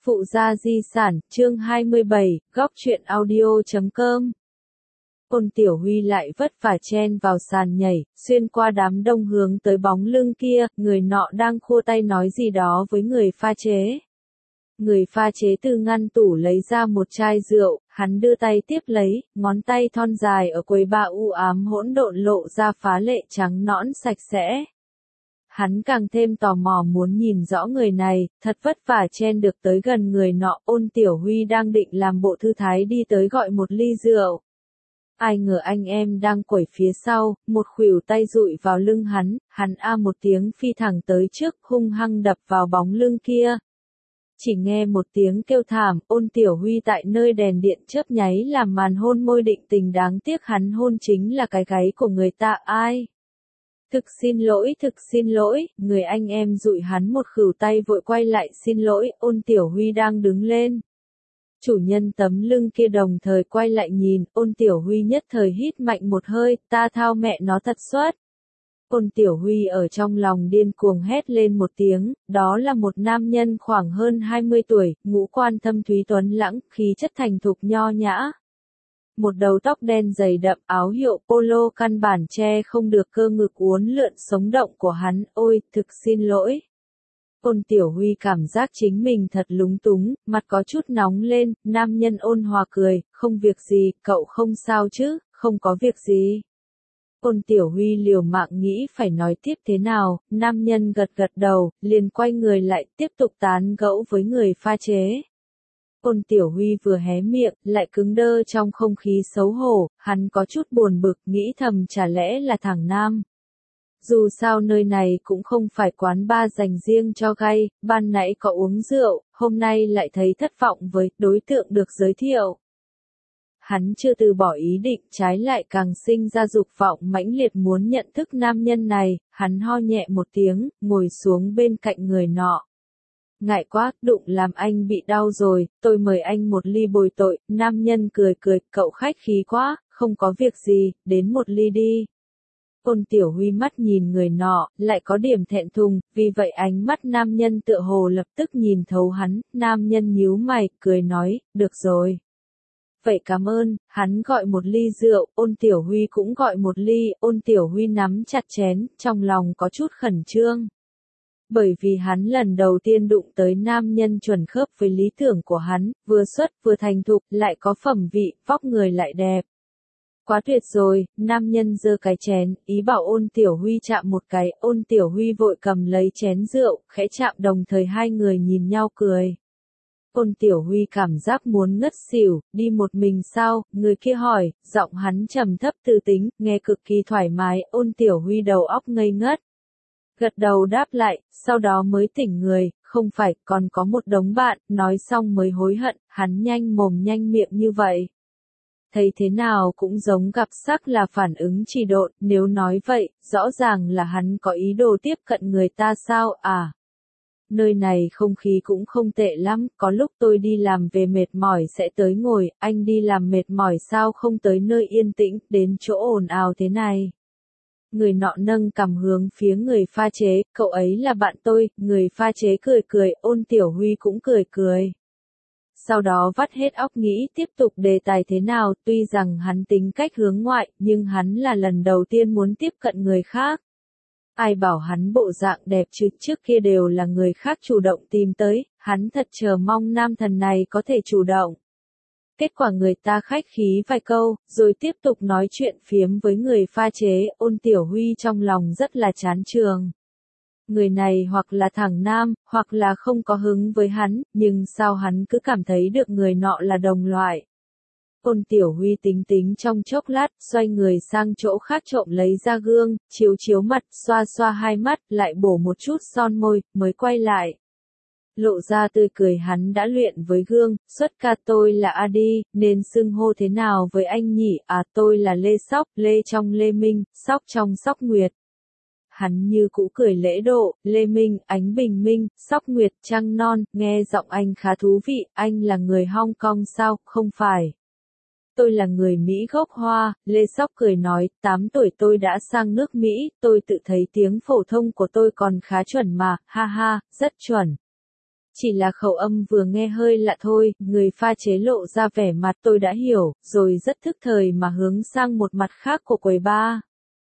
Phụ gia di sản, chương 27, góc truyện audio.com. Ôn Tiểu Huy lại vất vả chen vào sàn nhảy, xuyên qua đám đông hướng tới bóng lưng kia, người nọ đang khua tay nói gì đó với người pha chế. Người pha chế từ ngăn tủ lấy ra một chai rượu, hắn đưa tay tiếp lấy, ngón tay thon dài ở quầy ba u ám hỗn độn lộ ra phá lệ trắng nõn sạch sẽ. Hắn càng thêm tò mò muốn nhìn rõ người này, thật vất vả chen được tới gần người nọ. Ôn Tiểu Huy đang định làm bộ thư thái đi tới gọi một ly rượu. Ai ngờ anh em đang quẩy phía sau, một khuỷu tay dụi vào lưng hắn a một tiếng phi thẳng tới trước, hung hăng đập vào bóng lưng kia. Chỉ nghe một tiếng kêu thảm, Ôn Tiểu Huy tại nơi đèn điện chớp nháy làm màn hôn môi định tình, đáng tiếc hắn hôn chính là cái gáy của người ta. Ai? Thực xin lỗi, người anh em dụi hắn một khuỷu tay vội quay lại xin lỗi. Ôn Tiểu Huy đang đứng lên. Chủ nhân tấm lưng kia đồng thời quay lại nhìn, Ôn Tiểu Huy nhất thời hít mạnh một hơi, ta thao mẹ nó thật xuất. Ôn Tiểu Huy ở trong lòng điên cuồng hét lên một tiếng, đó là một nam nhân khoảng hơn 20 tuổi, ngũ quan thâm thúy tuấn lãng, khí chất thành thục nho nhã. Một đầu tóc đen dày đậm, áo hiệu polo căn bản che không được cơ ngực uốn lượn sống động của hắn. Ôi, thực xin lỗi. Ôn Tiểu Huy cảm giác chính mình thật lúng túng, mặt có chút nóng lên. Nam nhân ôn hòa cười, không việc gì, cậu không sao chứ? Không có việc gì. Ôn Tiểu Huy liều mạng nghĩ phải nói tiếp thế nào, nam nhân gật gật đầu, liền quay người lại tiếp tục tán gẫu với người pha chế. Ôn Tiểu Huy vừa hé miệng, lại cứng đơ trong không khí xấu hổ, hắn có chút buồn bực, nghĩ thầm chả lẽ là thằng nam. Dù sao nơi này cũng không phải quán bar dành riêng cho gay, ban nãy có uống rượu, hôm nay lại thấy thất vọng với đối tượng được giới thiệu. Hắn chưa từ bỏ ý định, trái lại càng sinh ra dục vọng mãnh liệt muốn nhận thức nam nhân này. Hắn ho nhẹ một tiếng, ngồi xuống bên cạnh người nọ. Ngại quá, đụng làm anh bị đau rồi, tôi mời anh một ly bồi tội. Nam nhân cười cười, cậu khách khí quá, không có việc gì, đến một ly đi. Ôn Tiểu Huy mắt nhìn người nọ, lại có điểm thẹn thùng, vì vậy ánh mắt nam nhân tựa hồ lập tức nhìn thấu hắn. Nam nhân nhíu mày, cười nói, được rồi. Vậy cảm ơn. Hắn gọi một ly rượu, Ôn Tiểu Huy cũng gọi một ly. Ôn Tiểu Huy nắm chặt chén, trong lòng có chút khẩn trương. Bởi vì hắn lần đầu tiên đụng tới nam nhân chuẩn khớp với lý tưởng của hắn, vừa xuất vừa thành thục, lại có phẩm vị, vóc người lại đẹp. Quá tuyệt rồi. Nam nhân giơ cái chén, ý bảo Ôn Tiểu Huy chạm một cái. Ôn Tiểu Huy vội cầm lấy chén rượu, khẽ chạm, đồng thời hai người nhìn nhau cười. Ôn Tiểu Huy cảm giác muốn ngất xỉu, đi một mình sao? Người kia hỏi, giọng hắn trầm thấp tư tính, nghe cực kỳ thoải mái. Ôn Tiểu Huy đầu óc ngây ngất. Gật đầu đáp lại, sau đó mới tỉnh người, không phải, còn có một đống bạn, nói xong mới hối hận, hắn nhanh mồm nhanh miệng như vậy. Thấy thế nào cũng giống gặp sắc là phản ứng trì độn, nếu nói vậy, rõ ràng là hắn có ý đồ tiếp cận người ta sao à? Nơi này không khí cũng không tệ lắm, có lúc tôi đi làm về mệt mỏi sẽ tới ngồi, anh đi làm mệt mỏi sao không tới nơi yên tĩnh, đến chỗ ồn ào thế này. Người nọ nâng cằm hướng phía người pha chế, cậu ấy là bạn tôi. Người pha chế cười cười, Ôn Tiểu Huy cũng cười cười. Sau đó vắt hết óc nghĩ tiếp tục đề tài thế nào, tuy rằng hắn tính cách hướng ngoại, nhưng hắn là lần đầu tiên muốn tiếp cận người khác. Ai bảo hắn bộ dạng đẹp chứ, trước kia đều là người khác chủ động tìm tới, hắn thật chờ mong nam thần này có thể chủ động. Kết quả người ta khách khí vài câu, rồi tiếp tục nói chuyện phiếm với người pha chế. Ôn Tiểu Huy trong lòng rất là chán trường. Người này hoặc là thằng nam, hoặc là không có hứng với hắn, nhưng sao hắn cứ cảm thấy được người nọ là đồng loại. Ôn Tiểu Huy tính tính trong chốc lát, xoay người sang chỗ khác trộm lấy ra gương, chiếu chiếu mặt, xoa xoa hai mắt, lại bổ một chút son môi, mới quay lại. Lộ ra tươi cười, hắn đã luyện với gương, xuất ca tôi là Adi, nên xưng hô thế nào với anh nhỉ? À, tôi là Lê Sóc, Lê trong Lê Minh, Sóc trong Sóc Nguyệt. Hắn như cũ cười lễ độ, Lê Minh, ánh bình minh, Sóc Nguyệt, trăng non, nghe giọng anh khá thú vị. Anh là người Hong Kong sao? Không phải. Tôi là người Mỹ gốc Hoa. Lê Sóc cười nói, 8 tuổi tôi đã sang nước Mỹ, tôi tự thấy tiếng phổ thông của tôi còn khá chuẩn mà, ha ha, rất chuẩn. Chỉ là khẩu âm vừa nghe hơi lạ thôi, người pha chế lộ ra vẻ mặt tôi đã hiểu, rồi rất thức thời mà hướng sang một mặt khác của quầy bar.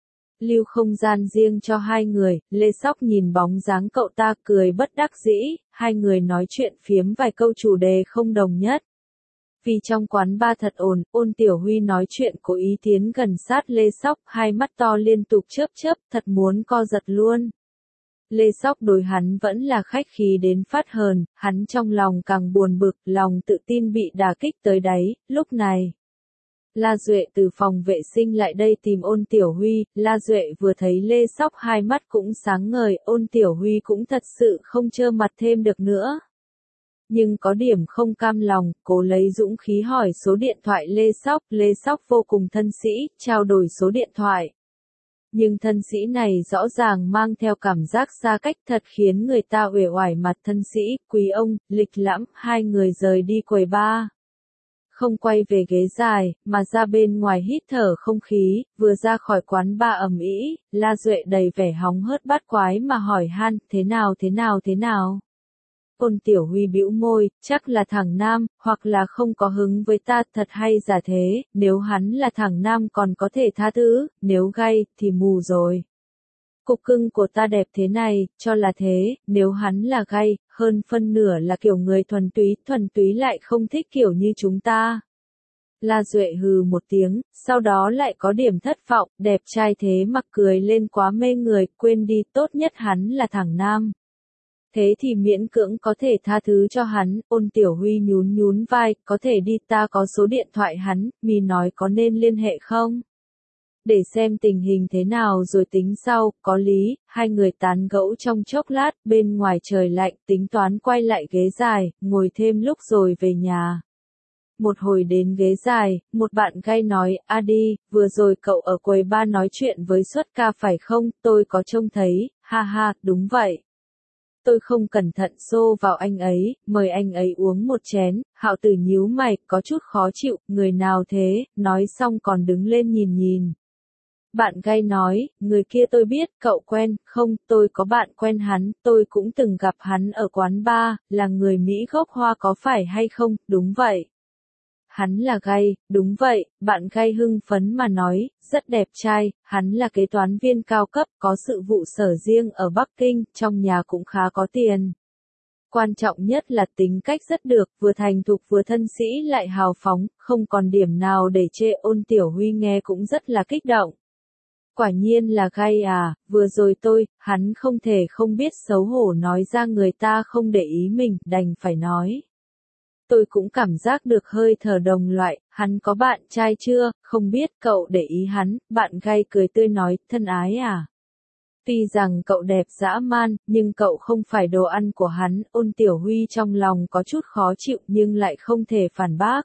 Lưu không gian riêng cho hai người, Lê Sóc nhìn bóng dáng cậu ta cười bất đắc dĩ, hai người nói chuyện phiếm vài câu chủ đề không đồng nhất. Vì trong quán bar thật ồn, Ôn Tiểu Huy nói chuyện cố ý tiến gần sát Lê Sóc, hai mắt to liên tục chớp chớp, thật muốn co giật luôn. Lê Sóc đối hắn vẫn là khách khí đến phát hờn, hắn trong lòng càng buồn bực, lòng tự tin bị đả kích tới đáy, lúc này. La Duệ từ phòng vệ sinh lại đây tìm Ôn Tiểu Huy, La Duệ vừa thấy Lê Sóc hai mắt cũng sáng ngời, Ôn Tiểu Huy cũng thật sự không trơ mặt thêm được nữa. Nhưng có điểm không cam lòng, cố lấy dũng khí hỏi số điện thoại Lê Sóc vô cùng thân sĩ, trao đổi số điện thoại. Nhưng thân sĩ này rõ ràng mang theo cảm giác xa cách thật khiến người ta uể oải mặt thân sĩ, quý ông, lịch lãm, hai người rời đi quầy bar. Không quay về ghế dài, mà ra bên ngoài hít thở không khí, vừa ra khỏi quán bar ầm ĩ, La Duệ đầy vẻ hóng hớt bát quái mà hỏi han, thế nào? Ôn Tiểu Huy bĩu môi, chắc là thằng nam, hoặc là không có hứng với ta, thật hay giả thế, nếu hắn là thằng nam còn có thể tha thứ, nếu gay, thì mù rồi. Cục cưng của ta đẹp thế này, cho là thế, nếu hắn là gay, hơn phân nửa là kiểu người thuần túy lại không thích kiểu như chúng ta. La Duệ hừ một tiếng, sau đó lại có điểm thất vọng, đẹp trai thế mà cười lên quá mê người, quên đi, tốt nhất hắn là thằng nam. Thế thì miễn cưỡng có thể tha thứ cho hắn, Ôn Tiểu Huy nhún vai, có thể đi, ta có số điện thoại hắn, mì nói có nên liên hệ không? Để xem tình hình thế nào rồi tính sau, có lý, hai người tán gẫu trong chốc lát, bên ngoài trời lạnh, tính toán quay lại ghế dài, ngồi thêm lúc rồi về nhà. Một hồi đến ghế dài, một bạn gay nói, đi, vừa rồi cậu ở quầy bar nói chuyện với Xuất Ca phải không, tôi có trông thấy, ha ha, đúng vậy. Tôi không cẩn thận xô vào anh ấy, mời anh ấy uống một chén, Hạo Tử nhíu mày, có chút khó chịu, người nào thế, nói xong còn đứng lên nhìn. Bạn gay nói, người kia tôi biết, cậu quen, không, tôi có bạn quen hắn, tôi cũng từng gặp hắn ở quán bar, là người Mỹ gốc Hoa có phải hay không, đúng vậy. Hắn là gay, đúng vậy, bạn gay hưng phấn mà nói, rất đẹp trai, hắn là kế toán viên cao cấp, có sự vụ sở riêng ở Bắc Kinh, trong nhà cũng khá có tiền. Quan trọng nhất là tính cách rất được, vừa thành thục vừa thân sĩ lại hào phóng, không còn điểm nào để chê. Ôn Tiểu Huy nghe cũng rất là kích động. Quả nhiên là gay à, vừa rồi hắn không thể không biết xấu hổ nói ra người ta không để ý mình, đành phải nói. Tôi cũng cảm giác được hơi thở đồng loại, hắn có bạn trai chưa, không biết cậu để ý hắn, bạn gay cười tươi nói, thân ái à. Tuy rằng cậu đẹp dã man, nhưng cậu không phải đồ ăn của hắn, Ôn Tiểu Huy trong lòng có chút khó chịu nhưng lại không thể phản bác.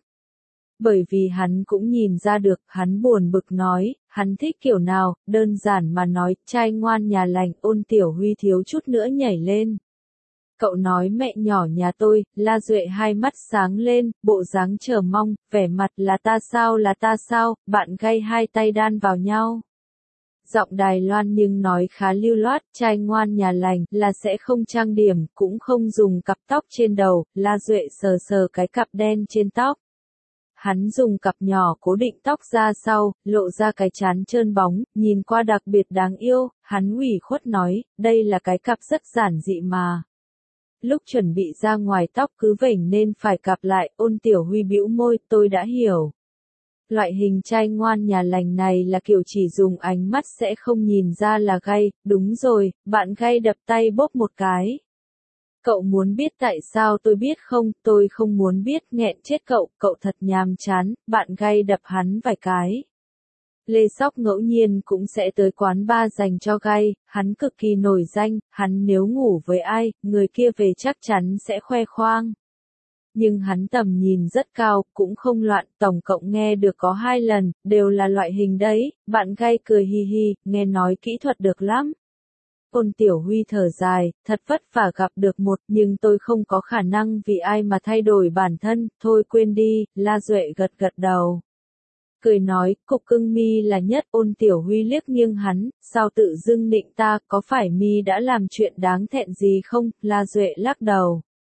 Bởi vì hắn cũng nhìn ra được, hắn buồn bực nói, hắn thích kiểu nào, đơn giản mà nói, trai ngoan nhà lành, Ôn Tiểu Huy thiếu chút nữa nhảy lên. Cậu nói mẹ nhỏ nhà tôi, La Duệ hai mắt sáng lên, bộ dáng chờ mong, vẻ mặt là ta sao, bạn gay hai tay đan vào nhau. Giọng Đài Loan nhưng nói khá lưu loát, trai ngoan nhà lành, là sẽ không trang điểm, cũng không dùng cặp tóc trên đầu, La Duệ sờ cái cặp đen trên tóc. Hắn dùng cặp nhỏ cố định tóc ra sau, lộ ra cái trán trơn bóng, nhìn qua đặc biệt đáng yêu, hắn ủy khuất nói, đây là cái cặp rất giản dị mà. Lúc chuẩn bị ra ngoài tóc cứ vểnh nên phải cặp lại, Ôn Tiểu Huy bĩu môi, tôi đã hiểu. Loại hình trai ngoan nhà lành này là kiểu chỉ dùng ánh mắt sẽ không nhìn ra là gay, đúng rồi, bạn gay đập tay bóp một cái. Cậu muốn biết tại sao tôi biết không, tôi không muốn biết, nghẹn chết cậu thật nhàm chán, bạn gay đập hắn vài cái. Lê Sóc ngẫu nhiên cũng sẽ tới quán bar dành cho gay, hắn cực kỳ nổi danh, hắn nếu ngủ với ai, người kia về chắc chắn sẽ khoe khoang. Nhưng hắn tầm nhìn rất cao, cũng không loạn, tổng cộng nghe được có 2 lần, đều là loại hình đấy, bạn gay cười hi hi, nghe nói kỹ thuật được lắm. Ôn Tiểu Huy thở dài, thật vất vả gặp được một, nhưng tôi không có khả năng vì ai mà thay đổi bản thân, thôi quên đi, La Duệ gật đầu. Cười nói, cục cưng mi là nhất. Ôn Tiểu Huy liếc nghiêng hắn, sao tự dưng nịnh ta, có phải mi đã làm chuyện đáng thẹn gì không, La Duệ lắc đầu.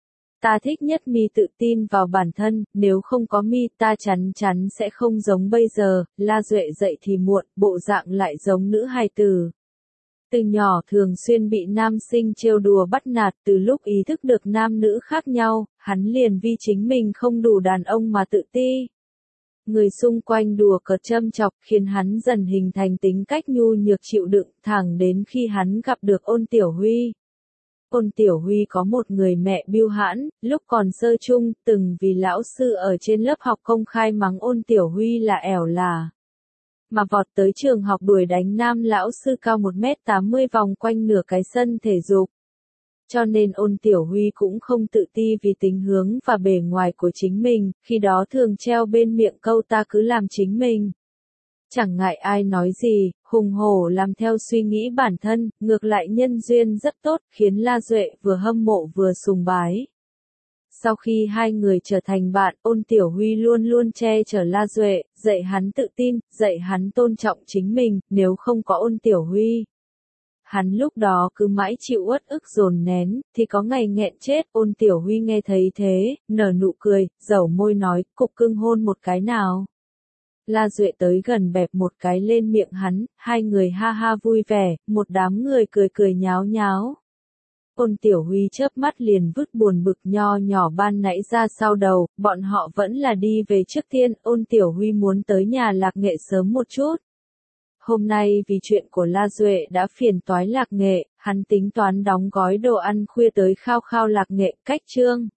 ta thích nhất mi tự tin vào bản thân, nếu không có mi ta chắn chắn sẽ không giống bây giờ. La Duệ dậy thì muộn, bộ dạng lại giống nữ hài tử. Từ nhỏ thường xuyên bị nam sinh trêu đùa bắt nạt, từ lúc ý thức được nam nữ khác nhau, hắn liền vì chính mình không đủ đàn ông mà tự ti. Người xung quanh đùa cợt châm chọc khiến hắn dần hình thành tính cách nhu nhược chịu đựng, thẳng đến khi hắn gặp được Ôn Tiểu Huy. Ôn Tiểu Huy có một người mẹ bưu hãn, lúc còn sơ chung, từng vì lão sư ở trên lớp học công khai mắng Ôn Tiểu Huy là ẻo là. Mà vọt tới trường học đuổi đánh nam lão sư cao 1m80 vòng quanh nửa cái sân thể dục. Cho nên Ôn Tiểu Huy cũng không tự ti vì tính hướng và bề ngoài của chính mình, khi đó thường treo bên miệng câu ta cứ làm chính mình. Chẳng ngại ai nói gì, hùng hổ làm theo suy nghĩ bản thân, ngược lại nhân duyên rất tốt, khiến La Duệ vừa hâm mộ vừa sùng bái. Sau khi hai người trở thành bạn, Ôn Tiểu Huy luôn luôn che chở La Duệ, dạy hắn tự tin, dạy hắn tôn trọng chính mình, nếu không có Ôn Tiểu Huy. Hắn lúc đó cứ mãi chịu uất ức dồn nén, thì có ngày nghẹn chết. Ôn Tiểu Huy nghe thấy thế, nở nụ cười, dẩu môi nói, cục cưng hôn một cái nào. La Duệ tới gần bẹp một cái lên miệng hắn, hai người ha ha vui vẻ, một đám người cười cười nháo nháo. Ôn Tiểu Huy chớp mắt liền vứt buồn bực nho nhỏ ban nãy ra sau đầu, bọn họ vẫn là đi về trước tiên. Ôn Tiểu Huy muốn tới nhà Lạc Nghệ sớm một chút. Hôm nay vì chuyện của La Duệ đã phiền toái Lạc Nghệ, hắn tính toán đóng gói đồ ăn khuya tới khao khao Lạc Nghệ. Cách chương